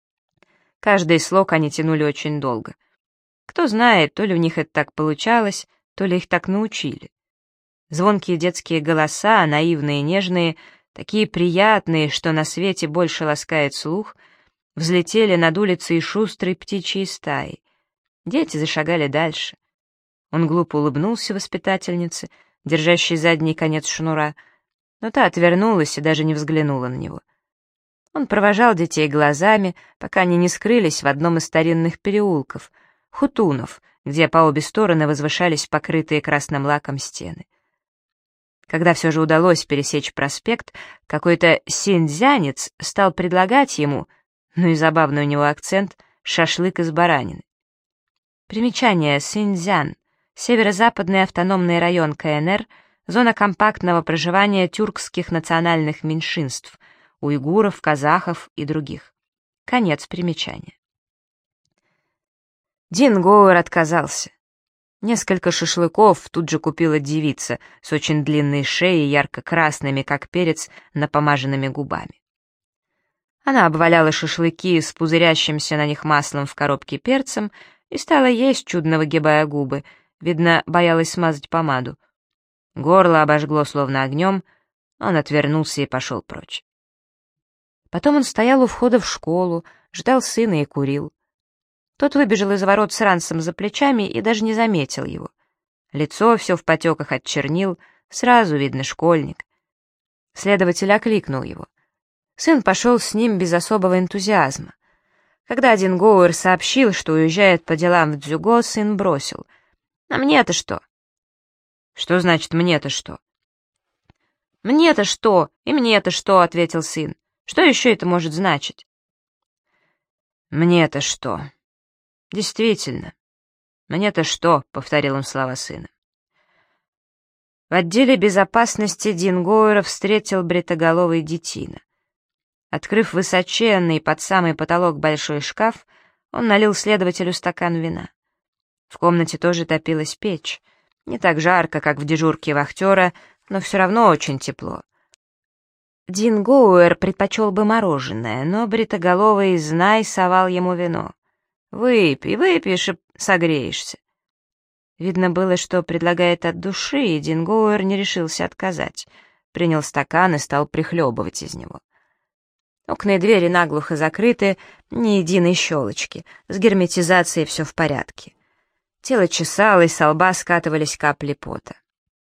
Каждый слог они тянули очень долго. Кто знает, то ли у них это так получалось, то ли их так научили. Звонкие детские голоса, наивные и нежные, такие приятные, что на свете больше ласкает слух, взлетели над улицей шустрой птичьей стаи. Дети зашагали дальше. Он глупо улыбнулся воспитательнице, держащей задний конец шнура, но та отвернулась и даже не взглянула на него. Он провожал детей глазами, пока они не скрылись в одном из старинных переулков, хутунов, где по обе стороны возвышались покрытые красным лаком стены. Когда все же удалось пересечь проспект, какой-то синьцзянец стал предлагать ему, ну и забавный у него акцент, шашлык из баранины. Примечание: Синьцзян, северо-западный автономный район КНР, зона компактного проживания тюркских национальных меньшинств, уйгуров, казахов и других. Конец примечания. Дингоуэр отказался. Несколько шашлыков тут же купила девица с очень длинной шеей, ярко-красными, как перец, напомаженными губами. Она обваляла шашлыки с пузырящимся на них маслом в коробке перцем и стала есть, чудно выгибая губы, видно, боялась смазать помаду. Горло обожгло словно огнем, он отвернулся и пошел прочь. Потом он стоял у входа в школу, ждал сына и курил. Тот выбежал из ворот с ранцем за плечами и даже не заметил его. Лицо все в потеках от чернил, сразу видно школьник. Следователь окликнул его. Сын пошел с ним без особого энтузиазма. Когда Дингоуэр сообщил, что уезжает по делам в Дзюго, сын бросил: «А мне-то что?» «Что значит «мне-то что»?» «Мне-то что? И мне-то что?» — ответил сын. «Что еще это может значить?» «Мне-то что?» «Действительно, мне-то что?» — повторил он слова сына. В отделе безопасности Дингоуэра встретил бритоголовый детина. Открыв высоченный под самый потолок большой шкаф, он налил следователю стакан вина. В комнате тоже топилась печь. Не так жарко, как в дежурке вахтера, но все равно очень тепло. Дин Гоуэр предпочел бы мороженое, но бритоголовый, знай, совал ему вино. «Выпей, выпьешь и согреешься». Видно было, что предлагает от души, и Дин Гоуэр не решился отказать. Принял стакан и стал прихлебывать из него. Окна и двери наглухо закрыты, ни единой щелочки. С герметизацией все в порядке. Тело чесалось, со лба скатывались капли пота.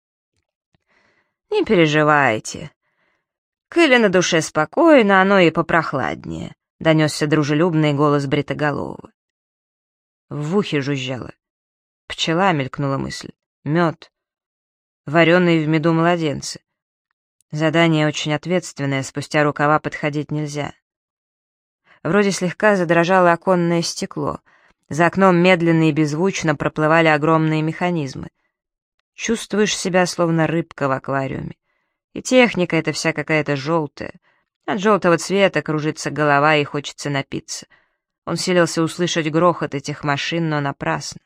«Не переживайте. Коли на душе спокойно, оно и попрохладнее», — донесся дружелюбный голос бритоголового. В ухе жужжало. Пчела, мелькнула мысль. Мед. Вареные в меду младенцы. Задание очень ответственное, спустя рукава подходить нельзя. Вроде слегка задрожало оконное стекло. За окном медленно и беззвучно проплывали огромные механизмы. Чувствуешь себя, словно рыбка в аквариуме. И техника эта вся какая-то желтая. От желтого цвета кружится голова и хочется напиться. Он силился услышать грохот этих машин, но напрасно.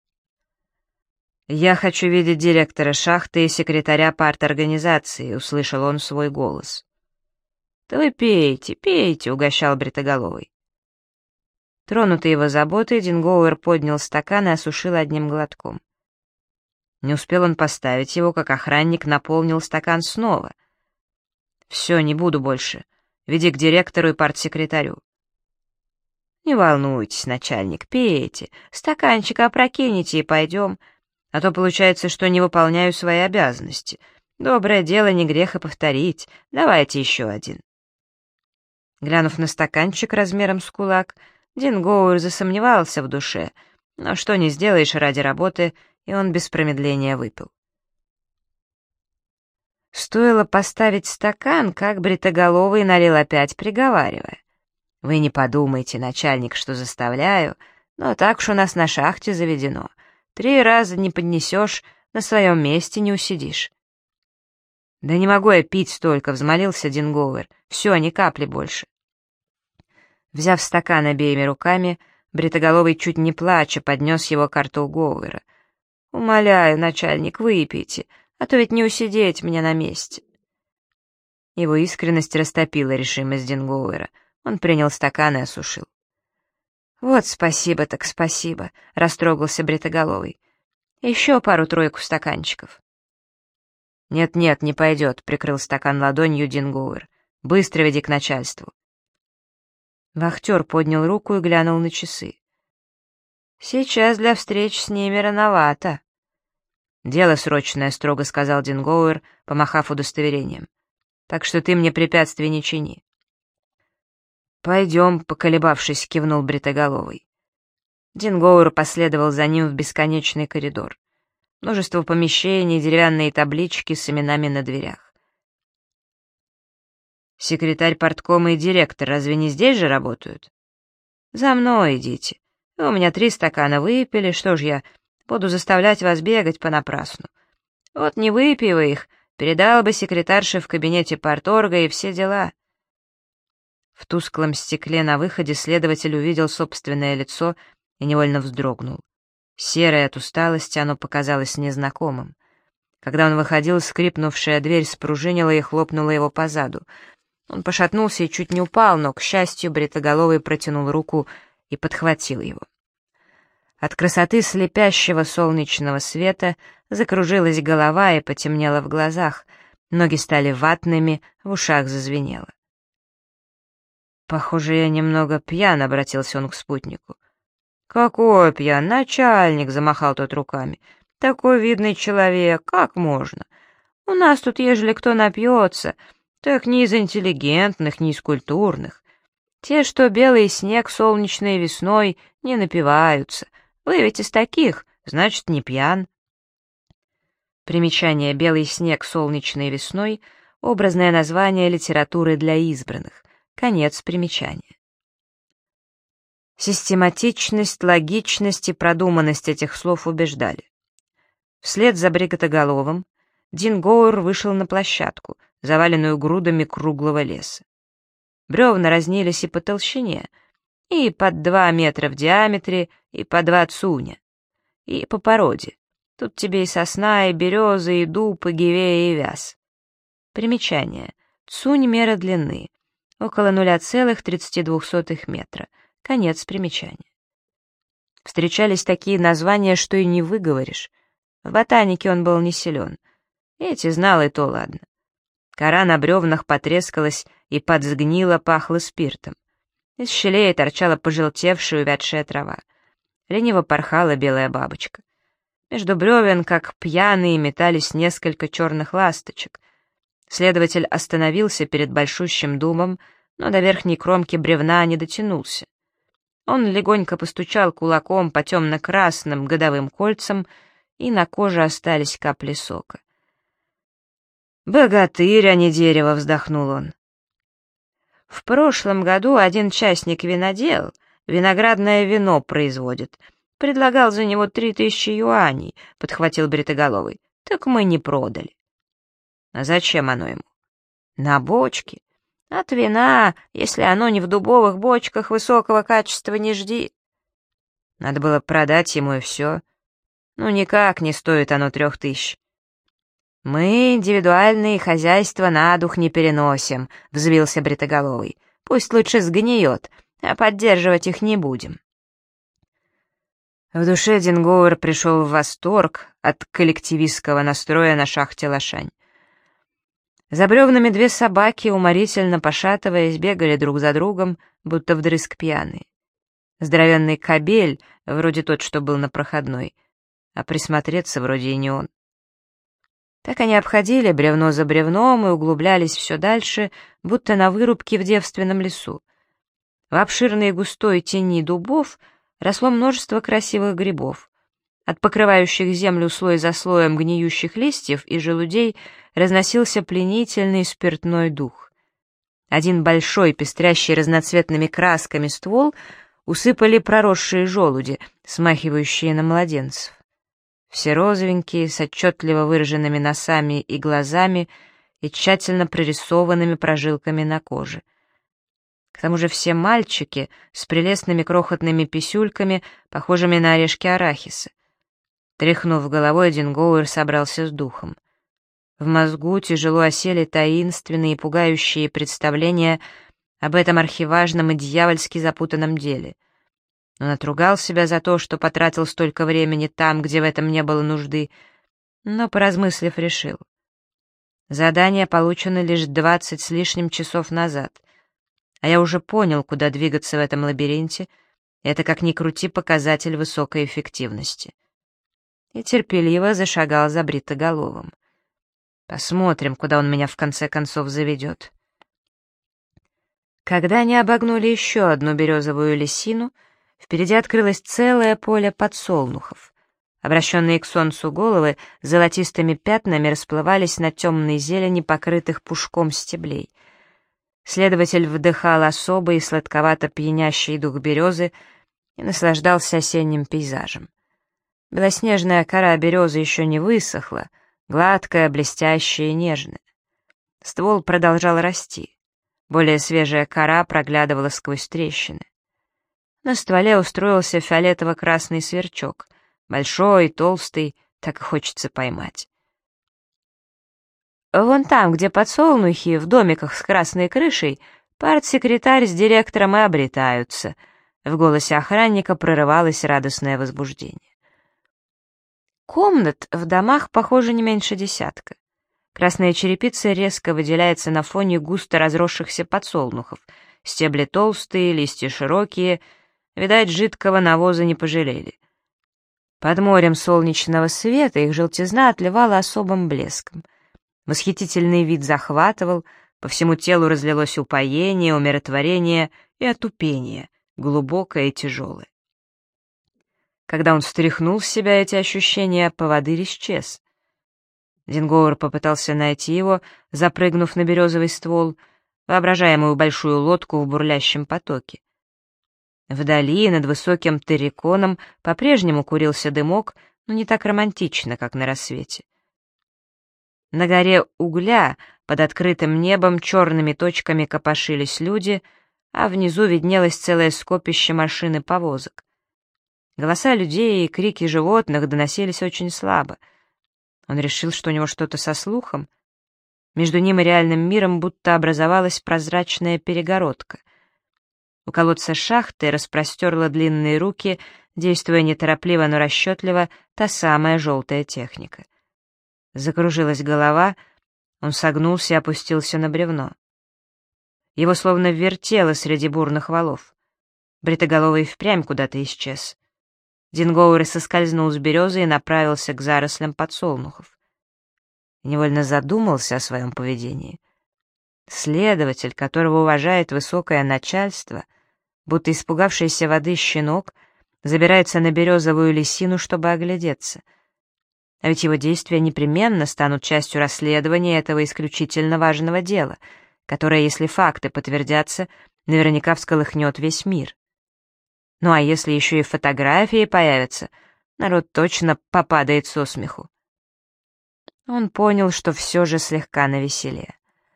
«Я хочу видеть директора шахты и секретаря парторганизации», — услышал он свой голос. «Да вы пейте, пейте», — угощал бритоголовый. Тронутый его заботой, Дин Гоуэр поднял стакан и осушил одним глотком. Не успел он поставить его, как охранник наполнил стакан снова. «Все, не буду больше. Веди к директору и партсекретарю». «Не волнуйтесь, начальник, пейте. Стаканчик опрокинете и пойдем. А то получается, что не выполняю свои обязанности. Доброе дело, не грех и повторить. Давайте еще один». Глянув на стаканчик размером с кулак, Дин Гоуэр засомневался в душе, но что не сделаешь ради работы, и он без промедления выпил. Стоило поставить стакан, как бритоголовый налил опять, приговаривая: «Вы не подумайте, начальник, что заставляю, но так уж у нас на шахте заведено. 3 раза не поднесешь, на своем месте не усидишь». «Да не могу я пить столько», — взмолился Дин Гоуэр. «Все, ни капли больше». Взяв стакан обеими руками, бритоголовый, чуть не плача, поднес его к рту Гоуэра. «Умоляю, начальник, выпейте, а то ведь не усидеть мне на месте». Его искренность растопила решимость Дин Гоуэра. Он принял стакан и осушил. «Вот спасибо так спасибо», — растрогался бритоголовый. «Еще пару-тройку стаканчиков». «Нет-нет, не пойдет», — прикрыл стакан ладонью Дин Гоуэр. «Быстро веди к начальству». Вахтер поднял руку и глянул на часы. «Сейчас для встреч с ними рановато». «Дело срочное», — строго сказал Дин Гоуэр, помахав удостоверением. «Так что ты мне препятствий не чини». «Пойдем», — поколебавшись, кивнул бритоголовый. Дин Гоуэр последовал за ним в бесконечный коридор. Множество помещений, деревянные таблички с именами на дверях. «Секретарь парткома и директор разве не здесь же работают?» «За мной идите. Вы у меня 3 стакана выпили, что ж я буду заставлять вас бегать понапрасну. Вот не выпив их, передал бы секретарше в кабинете парторга и все дела». В тусклом стекле на выходе следователь увидел собственное лицо и невольно вздрогнул. Серое от усталости, оно показалось незнакомым. Когда он выходил, скрипнувшая дверь спружинила и хлопнула его по заду. Он пошатнулся и чуть не упал, но, к счастью, бритоголовый протянул руку и подхватил его. От красоты слепящего солнечного света закружилась голова и потемнело в глазах, ноги стали ватными, в ушах зазвенело. «Похоже, я немного пьян», — обратился он к спутнику. «Какой пьян? Начальник!» — замахал тот руками. «Такой видный человек, как можно? У нас тут, ежели кто напьется, так не из интеллигентных, не из культурных. Те, что белый снег солнечной весной, не напиваются. Вы ведь из таких, значит, не пьян». Примечание: «Белый снег солнечной весной» — образное название литературы для избранных. Конец примечания. Систематичность, логичность и продуманность этих слов убеждали. Вслед за бритоголовым Дин Гоуэр вышел на площадку, заваленную грудами круглого леса. Бревна разнились и по толщине, и под 2 метра в диаметре, и по 2 цуня, и по породе. Тут тебе и сосна, и береза, и дуб, и гивея, и вяз. Примечание: Цунь — мера длины, около 0,32 метра. Конец примечания. Встречались такие названия, что и не выговоришь. В ботанике он был не силен. Эти знал, и то ладно. Кора на бревнах потрескалась и подсгнила, пахло спиртом. Из щелей торчала пожелтевшая увядшая трава. Лениво порхала белая бабочка. Между бревен, как пьяные, метались несколько черных ласточек. Следователь остановился перед большущим дубом, но до верхней кромки бревна не дотянулся. Он легонько постучал кулаком по темно-красным годовым кольцам, и на коже остались капли сока. «Богатырь, а не дерево!» — вздохнул он. «В прошлом году один частник-винодел виноградное вино производит. Предлагал за него 3000 юаней», — подхватил бритоголовый. «Так мы не продали». «А зачем оно ему?» «На бочке. От вина, если оно не в дубовых бочках, высокого качества не жди». Надо было продать ему, и все. Ну, никак не стоит оно 3000. «Мы индивидуальные хозяйства на дух не переносим», — взвился бритоголовый. «Пусть лучше сгниет, а поддерживать их не будем». В душе Дингоуэр пришел в восторг от коллективистского настроя на шахте Лошань. За бревнами две собаки, уморительно пошатываясь, бегали друг за другом, будто вдрызг пьяные. Здоровенный кобель, вроде тот, что был на проходной, а присмотреться вроде и не он. Так они обходили бревно за бревном и углублялись все дальше, будто на вырубке в девственном лесу. В обширной и густой тени дубов росло множество красивых грибов. От покрывающих землю слой за слоем гниющих листьев и желудей разносился пленительный спиртной дух. Один большой, пестрящий разноцветными красками ствол усыпали проросшие желуди, смахивающие на младенцев. Все розовенькие, с отчетливо выраженными носами и глазами и тщательно прорисованными прожилками на коже. К тому же все мальчики с прелестными крохотными писюльками, похожими на орешки арахиса. Тряхнув головой, Дингоуэр собрался с духом. В мозгу тяжело осели таинственные и пугающие представления об этом архиважном и дьявольски запутанном деле. Он отругал себя за то, что потратил столько времени там, где в этом не было нужды, но, поразмыслив, решил. Задание получено лишь 20 с лишним часов назад, а я уже понял, куда двигаться в этом лабиринте, это, как ни крути, показатель высокой эффективности. И терпеливо зашагал за бритоголовым. Посмотрим, куда он меня в конце концов заведет. Когда они обогнули еще одну березовую лисину, впереди открылось целое поле подсолнухов. Обращенные к солнцу головы золотистыми пятнами расплывались на темной зелени, покрытых пушком стеблей. Следователь вдыхал особый и сладковато пьянящий дух березы и наслаждался осенним пейзажем. Белоснежная кора березы еще не высохла, гладкая, блестящая и нежная. Ствол продолжал расти. Более свежая кора проглядывала сквозь трещины. На стволе устроился фиолетово-красный сверчок, большой, толстый, так и хочется поймать. Вон там, где подсолнухи, в домиках с красной крышей, партсекретарь с директором и обретаются. В голосе охранника прорывалось радостное возбуждение. Комнат в домах, похоже, не меньше десятка. Красная черепица резко выделяется на фоне густо разросшихся подсолнухов. Стебли толстые, листья широкие, видать, жидкого навоза не пожалели. Под морем солнечного света их желтизна отливала особым блеском. Восхитительный вид захватывал, по всему телу разлилось упоение, умиротворение и отупение, глубокое и тяжелое. Когда он стряхнул с себя эти ощущения, поводырь исчез. Дингоуэр попытался найти его, запрыгнув на березовый ствол, воображаемую большую лодку в бурлящем потоке. Вдали, над высоким терриконом, по-прежнему курился дымок, но не так романтично, как на рассвете. На горе Угля, под открытым небом, черными точками копошились люди, а внизу виднелось целое скопище машин и повозок. Голоса людей и крики животных доносились очень слабо. Он решил, что у него что-то со слухом. Между ним и реальным миром будто образовалась прозрачная перегородка. У колодца шахты распростерла длинные руки, действуя неторопливо, но расчетливо, та самая желтая техника. Закружилась голова, он согнулся и опустился на бревно. Его словно вертело среди бурных валов. Бритоголовый впрямь куда-то исчез. Дингоуэр соскользнул с березы и направился к зарослям подсолнухов. Невольно задумался о своем поведении. Следователь, которого уважает высокое начальство, будто испугавшийся воды щенок, забирается на березовую лисину, чтобы оглядеться. А ведь его действия непременно станут частью расследования этого исключительно важного дела, которое, если факты подтвердятся, наверняка всколыхнет весь мир. Ну а если еще и фотографии появятся, народ точно попадает со смеху. Он понял, что все же слегка навеселе.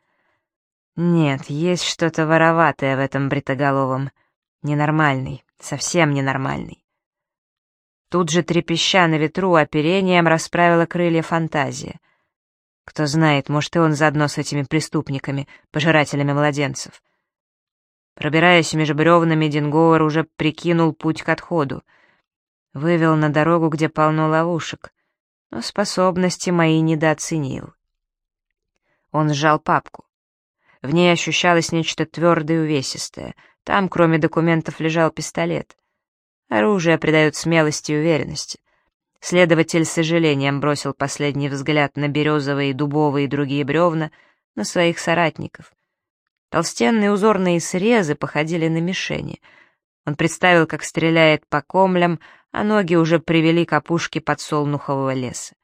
Нет, есть что-то вороватое в этом бритоголовом. Ненормальный, совсем ненормальный. Тут же, трепеща на ветру, оперением расправила крылья фантазия. Кто знает, может, и он заодно с этими преступниками, пожирателями младенцев. Пробираясь между бревнами, Дингоуэр уже прикинул путь к отходу. Вывел на дорогу, где полно ловушек, но способности мои недооценил. Он сжал папку. В ней ощущалось нечто твердое и увесистое. Там, кроме документов, лежал пистолет. Оружие придает смелости и уверенности. Следователь с сожалением бросил последний взгляд на березовые, дубовые и другие бревна, на своих соратников. Толстенные узорные срезы походили на мишени. Он представил, как стреляет по комлям, а ноги уже привели к опушке подсолнухового леса.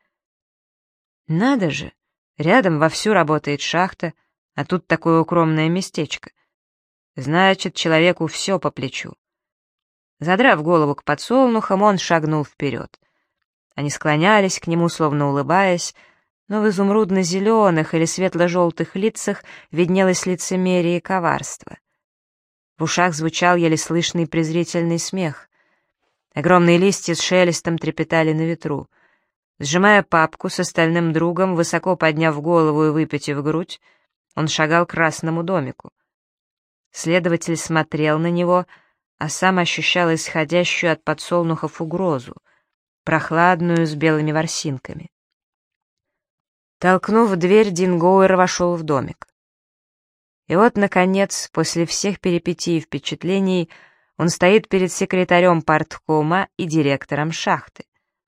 Надо же, рядом вовсю работает шахта, а тут такое укромное местечко. Значит, человеку все по плечу. Задрав голову к подсолнухам, он шагнул вперед. Они склонялись к нему, словно улыбаясь, но в изумрудно-зеленых или светло-желтых лицах виднелось лицемерие и коварство. В ушах звучал еле слышный презрительный смех. Огромные листья с шелестом трепетали на ветру. Сжимая папку с остальным другом, высоко подняв голову и выпятив грудь, он шагал к красному домику. Следователь смотрел на него, а сам ощущал исходящую от подсолнухов угрозу, прохладную, с белыми ворсинками. Толкнув дверь, Дингоуэр вошел в домик. И вот, наконец, после всех перипетий и впечатлений, он стоит перед секретарем парткома и директором шахты.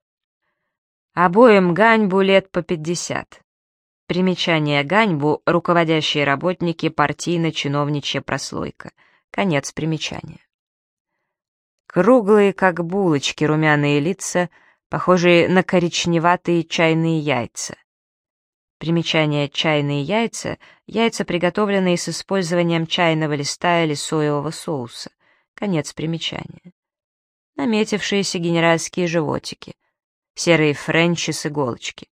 Обоим Ганьбу лет по 50. Примечание: Ганьбу — руководящие работники, партийно-чиновничья прослойка. Конец примечания. Круглые, как булочки, румяные лица, похожие на коричневатые чайные яйца. Примечание: чайные яйца — яйца, приготовленные с использованием чайного листа или соевого соуса. Конец примечания. Наметившиеся генеральские животики. Серые френчи с иголочки.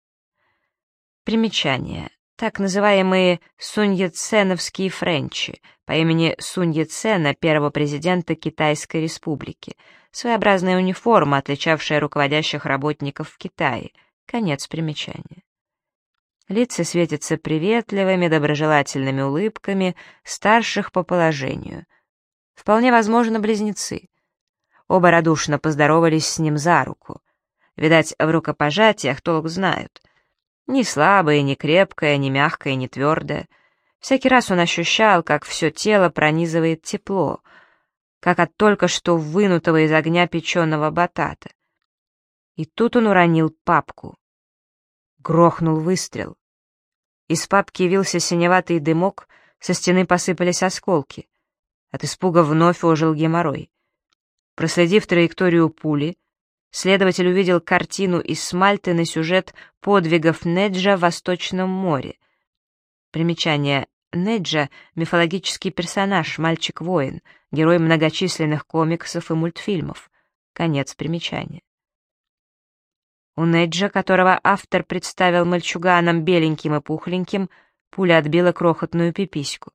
Примечание: так называемые суньяценовские френчи по имени Сунь Яцена, первого президента Китайской Республики, своеобразная униформа, отличавшая руководящих работников в Китае. Конец примечания. Лица светятся приветливыми, доброжелательными улыбками старших по положению. Вполне возможно, близнецы. Оба радушно поздоровались с ним за руку. Видать, в рукопожатиях толк знают. Ни слабое, ни крепкое, ни мягкое, ни твердое. Всякий раз он ощущал, как все тело пронизывает тепло, как от только что вынутого из огня печеного батата. И тут он уронил папку. Грохнул выстрел. Из папки явился синеватый дымок, со стены посыпались осколки. От испуга вновь ожил геморрой. Проследив траекторию пули, следователь увидел картину из смальты на сюжет подвигов Неджа в Восточном море. Примечание: Неджа — мифологический персонаж, мальчик-воин, герой многочисленных комиксов и мультфильмов. Конец примечания. У Неджа, которого автор представил мальчуганом беленьким и пухленьким, пуля отбила крохотную пипиську.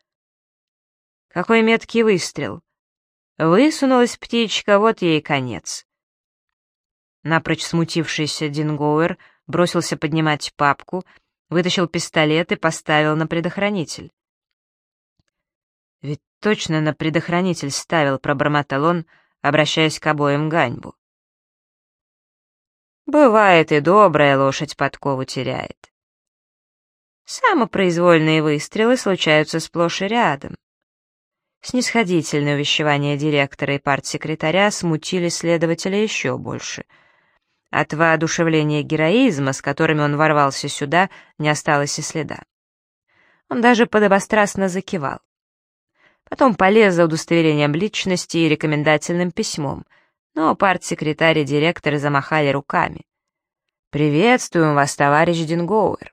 Какой меткий выстрел! Высунулась птичка, вот ей конец. Напрочь смутившийся Дингоуэр бросился поднимать папку, вытащил пистолет и поставил на предохранитель. «Ведь точно на предохранитель ставил», — пробормотал он, обращаясь к обоим Ганьбу. «Бывает, и добрая лошадь подкову теряет. Самопроизвольные выстрелы случаются сплошь и рядом». Снисходительные увещевания директора и партсекретаря смутили следователя еще больше. От воодушевления и героизма, с которыми он ворвался сюда, не осталось и следа. Он даже подобострастно закивал. Потом полез за удостоверением личности и рекомендательным письмом, но партсекретарь и директор замахали руками. «Приветствуем вас, товарищ Дингоуэр».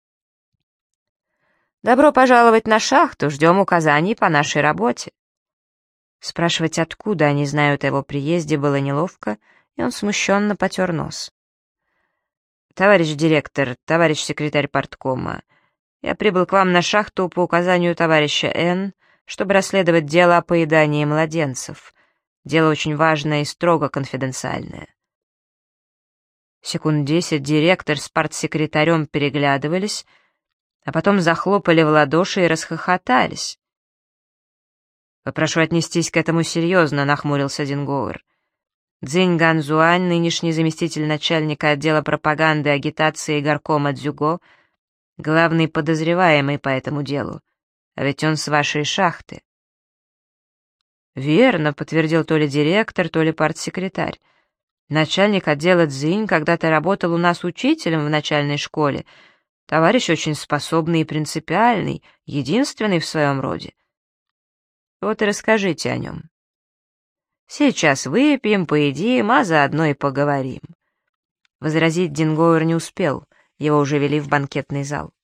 «Добро пожаловать на шахту, ждем указаний по нашей работе». Спрашивать, откуда они знают о его приезде, было неловко, и он смущенно потер нос. «Товарищ директор, товарищ секретарь парткома, я прибыл к вам на шахту по указанию товарища Н., чтобы расследовать дело о поедании младенцев. Дело очень важное и строго конфиденциальное». Секунд 10 директор с партсекретарем переглядывались, а потом захлопали в ладоши и расхохотались. «Попрошу отнестись к этому серьезно», — нахмурился Дингоуэр. Цзинь Ганзуань, нынешний заместитель начальника отдела пропаганды и агитации горкома Дзюго, главный подозреваемый по этому делу, а ведь он с вашей шахты. «Верно», — подтвердил то ли директор, то ли партсекретарь. «Начальник отдела Цзинь когда-то работал у нас учителем в начальной школе. Товарищ очень способный и принципиальный, единственный в своем роде. Вот и расскажите о нем. Сейчас выпьем, поедим, а заодно и поговорим». Возразить Дингоуэр не успел, его уже вели в банкетный зал.